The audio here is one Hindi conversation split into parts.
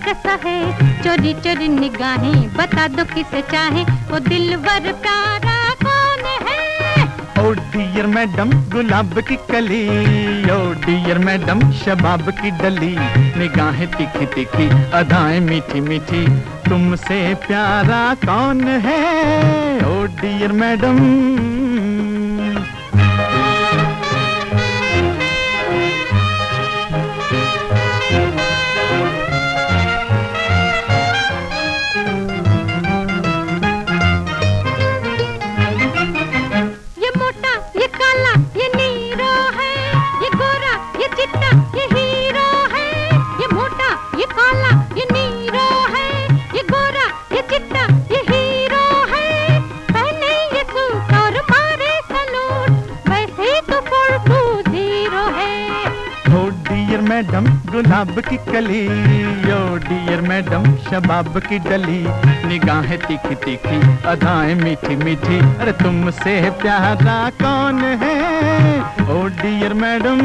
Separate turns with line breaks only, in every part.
कैसा है, चोरी चोरी निगाहें बता दो किसे चाहे, वो दिलवर प्यारा कौन है?
ओ डियर मैडम गुलाब की कली, ओ डियर मैडम शबाब की डली, निगाहें तीखी तीखी अदाएं मीठी मीठी, तुमसे प्यारा कौन है? Oh dear madam. मैडम गुलाब की कली, ओ डियर मैडम शबाब की डली, निगाहें तीखी तीखी अदाएं मीठी मीठी, अरे तुमसे प्यारा कौन है? Oh dear madam.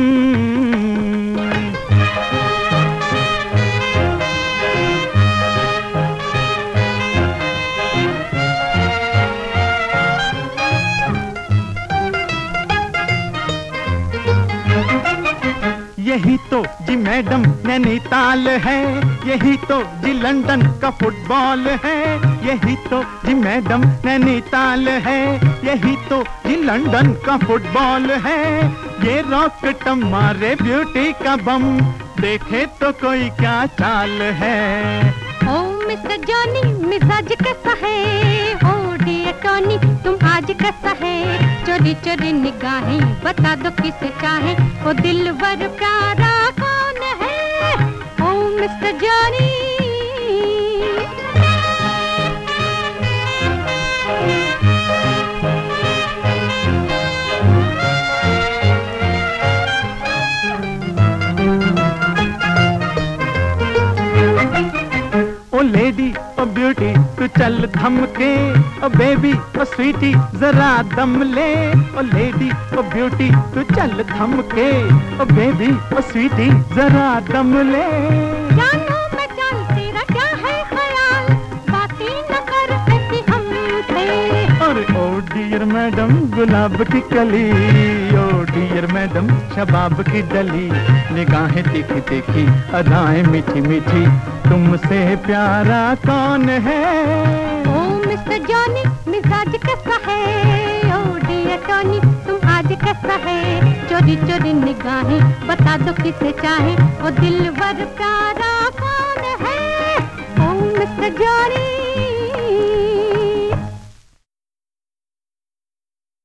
यही तो जी मैडम नैनीताल है, यही तो जी लंदन का फुटबॉल है, यही तो जी मैडम नैनीताल है, यही तो जी लंदन का फुटबॉल है, ये रॉकेट मारे ब्यूटी का बम, देखे तो कोई क्या चाल है?
ओ मिस्टर जॉनी मिजाज कैसा है, ओ डियर टॉनी तुम आज कैसा है, चोरी चोरी निगाहें बता दो किसे चाहे, वो दिलवर प्यारा कौन है? Oh mister Johnny.
Oh lady oh beauty तू चल थम के, ओ बेबी ओ स्वीटी जरा दम ले, ओ लेडी ओ ब्यूटी तू चल थम के, ओ बेबी ओ स्वीटी जरा दम ले।
जानू मैं जान तेरा क्या है ख्याल, बातें न कर ऐसी हमसे।
और ओ डियर मैडम गुलाब की कली, ओ डियर मैडम शबाब की डली, निगाहें तीखी तीखी अदाएं मीठी मीठी, तुमसे प्यारा कौन है?
ओ मिस्टर जॉनी मिजाज कैसा है, ओ डियर टॉनी तुम आज कैसा है, चोरी चोरी निगाहें बता दो किसे चाहे, वो दिलवर प्यारा कौन है? Oh mister Johnny.